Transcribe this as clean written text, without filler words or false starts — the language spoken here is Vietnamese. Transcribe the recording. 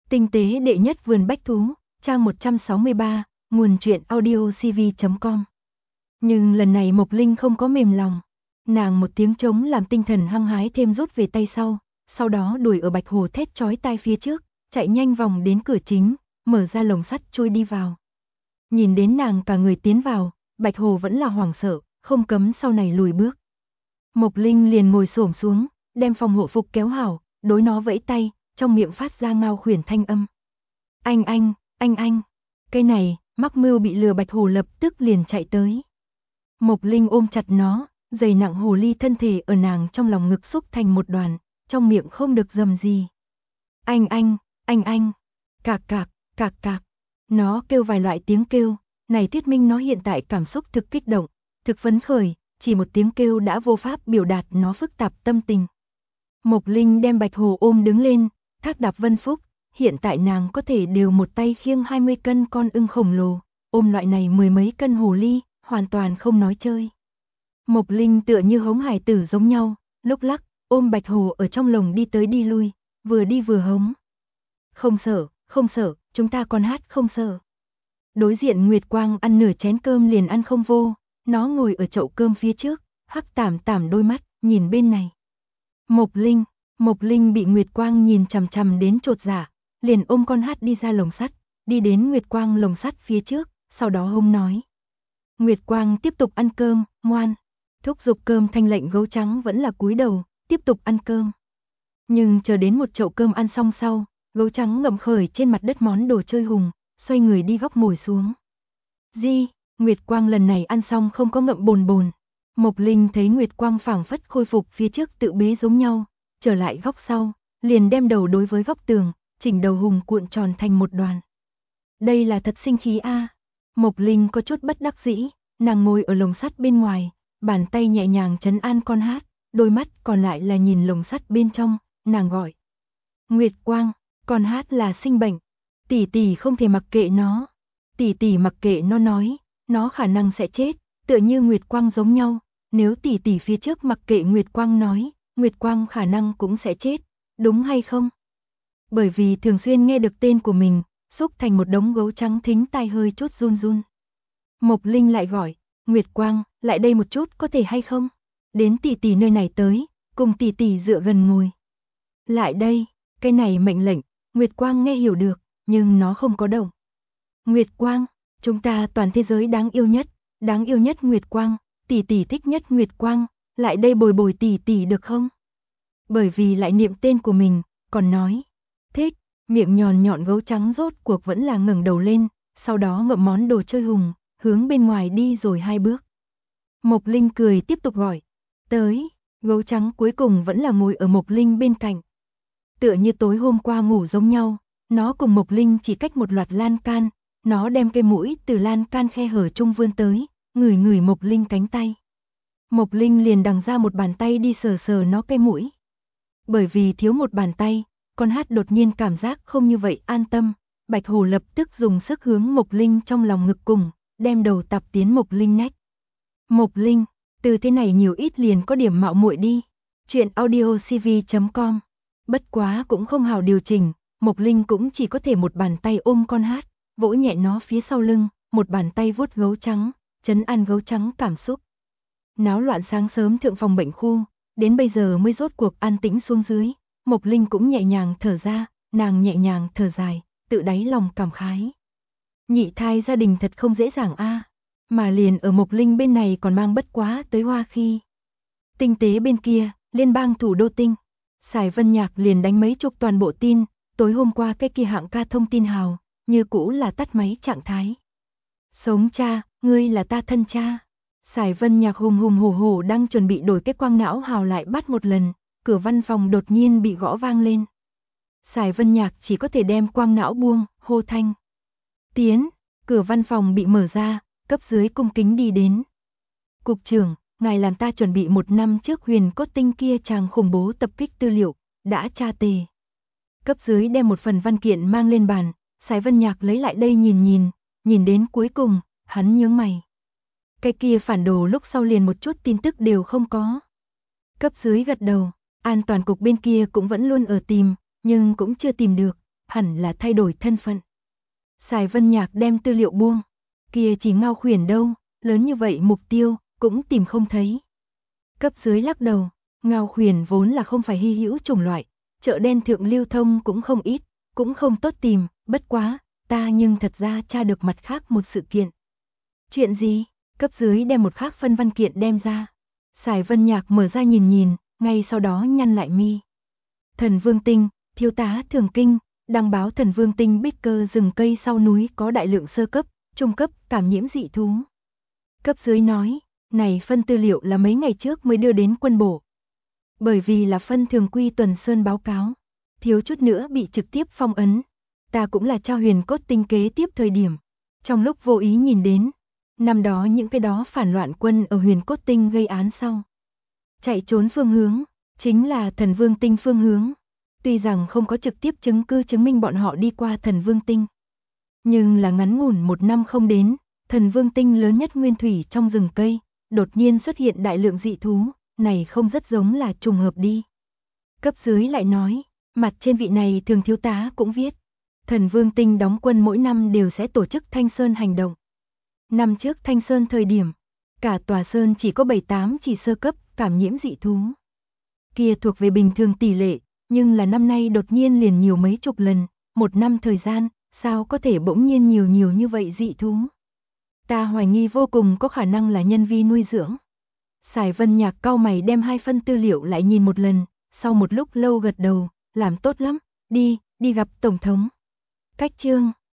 Tinh tế đệ nhất vườn bách thú, trang 163, nguồn truyện audiocv.com. Nhưng lần này Mộc Linh không có mềm lòng. Nàng một tiếng trống làm tinh thần hăng hái thêm rút về tay sau đó đuổi ở bạch hồ thét chói tai phía trước, chạy nhanh vòng đến cửa chính, mở ra lồng sắt chui đi vào. Nhìn đến nàng cả người tiến vào, bạch hồ vẫn là hoảng sợ, không cấm sau này lùi bước. Mộc Linh liền ngồi xổm xuống, đem phòng hộ phục kéo hảo, đối nó vẫy tay, trong miệng phát ra ngao khuyển thanh âm. Anh, cái này, mắc mưu bị lừa bạch hồ lập tức liền chạy tới. Mộc Linh ôm chặt nó, dày nặng hồ ly thân thể ở nàng trong lòng ngực xúc thành một đoàn, trong miệng không được rầm gì. Anh, cạc. Nó kêu vài loại tiếng kêu, này thuyết minh nó hiện tại cảm xúc thực kích động, thực phấn khởi, chỉ một tiếng kêu đã vô pháp biểu đạt nó phức tạp tâm tình. Mộc Linh đem bạch hồ ôm đứng lên, thác đạp vân phúc, hiện tại nàng có thể đều một tay khiêng 20 cân con ưng khổng lồ, ôm loại này mười mấy cân hồ ly, hoàn toàn không nói chơi. Mộc Linh tựa như hống hải tử giống nhau, lúc lắc, ôm bạch hồ ở trong lồng đi tới đi lui, vừa đi vừa hống. Không sợ, chúng ta còn hát không sợ. Đối diện Nguyệt Quang ăn nửa chén cơm liền ăn không vô, nó ngồi ở chậu cơm phía trước, hắc tảm đôi mắt, nhìn bên này. Mộc Linh bị Nguyệt Quang nhìn chằm chằm đến chột dạ, liền ôm con hát đi ra lồng sắt, đi đến Nguyệt Quang lồng sắt phía trước, sau đó hông nói. Nguyệt Quang tiếp tục ăn cơm, ngoan. Thúc giục cơm thanh lệnh gấu trắng vẫn là cúi đầu, tiếp tục ăn cơm. Nhưng chờ đến một chậu cơm ăn xong sau, gấu trắng ngậm khởi trên mặt đất món đồ chơi hùng, xoay người đi góc ngồi xuống. Nguyệt Quang lần này ăn xong không có ngậm bồn. Mộc Linh thấy Nguyệt Quang phảng phất khôi phục phía trước tự bế giống nhau, trở lại góc sau, liền đem đầu đối với góc tường, chỉnh đầu hùng cuộn tròn thành một đoàn. Đây là thật sinh khí a. Mộc Linh có chút bất đắc dĩ, nàng ngồi ở lồng sắt bên ngoài, bàn tay nhẹ nhàng trấn an con hát, đôi mắt còn lại là nhìn lồng sắt bên trong, nàng gọi. Nguyệt Quang, con hát là sinh bệnh, tỷ không thể mặc kệ nó. Tỷ mặc kệ nó nói, nó khả năng sẽ chết, tựa như Nguyệt Quang giống nhau, nếu tỷ phía trước mặc kệ Nguyệt Quang nói, Nguyệt Quang khả năng cũng sẽ chết, đúng hay không? Bởi vì thường xuyên nghe được tên của mình, xúc thành một đống gấu trắng thính tai hơi chút run. Mộc Linh lại gọi, Nguyệt Quang, lại đây một chút có thể hay không? Đến tỷ nơi này tới, cùng tỷ dựa gần ngồi. Lại đây, cái này mệnh lệnh, Nguyệt Quang nghe hiểu được, nhưng nó không có động. Nguyệt Quang, chúng ta toàn thế giới đáng yêu nhất Nguyệt Quang, tỷ thích nhất Nguyệt Quang, lại đây bồi tỷ được không? Bởi vì lại niệm tên của mình, còn nói, thích, miệng nhọn gấu trắng rốt cuộc vẫn là ngẩng đầu lên, sau đó ngậm món đồ chơi hùng, hướng bên ngoài đi rồi 2 bước. Mộc Linh cười tiếp tục gọi, tới, gấu trắng cuối cùng vẫn là ngồi ở Mộc Linh bên cạnh. Tựa như tối hôm qua ngủ giống nhau, nó cùng Mộc Linh chỉ cách một loạt lan can, nó đem cây mũi từ lan can khe hở trung vươn tới, ngửi Mộc Linh cánh tay. Mộc Linh liền đằng ra một bàn tay đi sờ nó cây mũi. Bởi vì thiếu một bàn tay, con hát đột nhiên cảm giác không như vậy an tâm, bạch hồ lập tức dùng sức hướng Mộc Linh trong lòng ngực cùng, đem đầu tạp tiến Mộc Linh nách. Mộc Linh, từ thế này nhiều ít liền có điểm mạo muội đi. Chuyện audiocv.com. Bất quá cũng không hào điều chỉnh, Mộc Linh cũng chỉ có thể một bàn tay ôm con hát, vỗ nhẹ nó phía sau lưng, một bàn tay vuốt gấu trắng, trấn an gấu trắng cảm xúc. Náo loạn sáng sớm thượng phòng bệnh khu, đến bây giờ mới rốt cuộc an tĩnh xuống dưới, Mộc Linh cũng nhẹ nhàng thở ra, nàng nhẹ nhàng thở dài, tự đáy lòng cảm khái. Nhị thai gia đình thật không dễ dàng a, mà liền ở Mộc Linh bên này còn mang bất quá tới hoa khi. Tinh tế bên kia, liên bang thủ đô tinh, Sài Vân Nhạc liền đánh mấy chục toàn bộ tin, tối hôm qua cái kia hạng ca thông tin hào, như cũ là tắt máy trạng thái. Sống cha, ngươi là ta thân cha. Sài Vân Nhạc hùng hổ đang chuẩn bị đổi cái quang não hào lại bắt một lần, cửa văn phòng đột nhiên bị gõ vang lên. Sài Vân Nhạc chỉ có thể đem quang não buông, hô thanh. Tiến, cửa văn phòng bị mở ra, cấp dưới cung kính đi đến. Cục trưởng, ngài làm ta chuẩn bị 1 năm trước Huyền Cốt Tinh kia chàng khủng bố tập kích tư liệu, đã tra tề. Cấp dưới đem một phần văn kiện mang lên bàn, Sài Vân Nhạc lấy lại đây nhìn đến cuối cùng, hắn nhướng mày. Cái kia phản đồ lúc sau liền một chút tin tức đều không có. Cấp dưới gật đầu, an toàn cục bên kia cũng vẫn luôn ở tìm, nhưng cũng chưa tìm được. hẳn là thay đổi thân phận. Sài Vân Nhạc đem tư liệu buông, kia chỉ Ngao Khuyển đâu, lớn như vậy mục tiêu, cũng tìm không thấy. Cấp dưới lắc đầu, Ngao Khuyển vốn là không phải hy hữu chủng loại, chợ đen thượng lưu thông cũng không ít, cũng không tốt tìm, bất quá, ta nhưng thật ra tra được mặt khác một sự kiện. Chuyện gì? Cấp dưới đem một khác phân văn kiện đem ra. Sài Vân Nhạc mở ra nhìn nhìn, ngay sau đó nhăn lại mi. Thần Vương Tinh, thiếu tá Thường Kinh, đăng báo Thần Vương Tinh bích cơ rừng cây sau núi có đại lượng sơ cấp, trung cấp cảm nhiễm dị thú. Cấp dưới nói, này phân tư liệu là mấy ngày trước mới đưa đến quân bộ. Bởi vì là phân thường quy tuần sơn báo cáo, thiếu chút nữa bị trực tiếp phong ấn. Ta cũng là trao huyền cốt tinh kế tiếp thời điểm. Trong lúc vô ý nhìn đến, năm đó những cái đó phản loạn quân ở huyền cốt tinh gây án sau. Chạy trốn phương hướng, chính là Thần Vương Tinh phương hướng. Tuy rằng không có trực tiếp chứng cứ chứng minh bọn họ đi qua Thần Vương Tinh. Nhưng là ngắn ngủn 1 năm không đến, Thần Vương Tinh lớn nhất nguyên thủy trong rừng cây, đột nhiên xuất hiện đại lượng dị thú, này không rất giống là trùng hợp đi. Cấp dưới lại nói, mặt trên vị này thường thiếu tá cũng viết, Thần Vương Tinh đóng quân mỗi năm đều sẽ tổ chức Thanh Sơn hành động. Năm trước Thanh Sơn thời điểm, cả tòa sơn chỉ có 7-8 chỉ sơ cấp cảm nhiễm dị thú. Kia thuộc về bình thường tỷ lệ, nhưng là năm nay đột nhiên liền nhiều mấy chục lần, 1 năm thời gian, sao có thể bỗng nhiên nhiều như vậy dị thú. Ta hoài nghi vô cùng có khả năng là nhân vi nuôi dưỡng. Sài Vân Nhạc cau mày đem 2 phân tư liệu lại nhìn một lần, sau một lúc lâu gật đầu, làm tốt lắm, đi gặp Tổng thống. Cách chương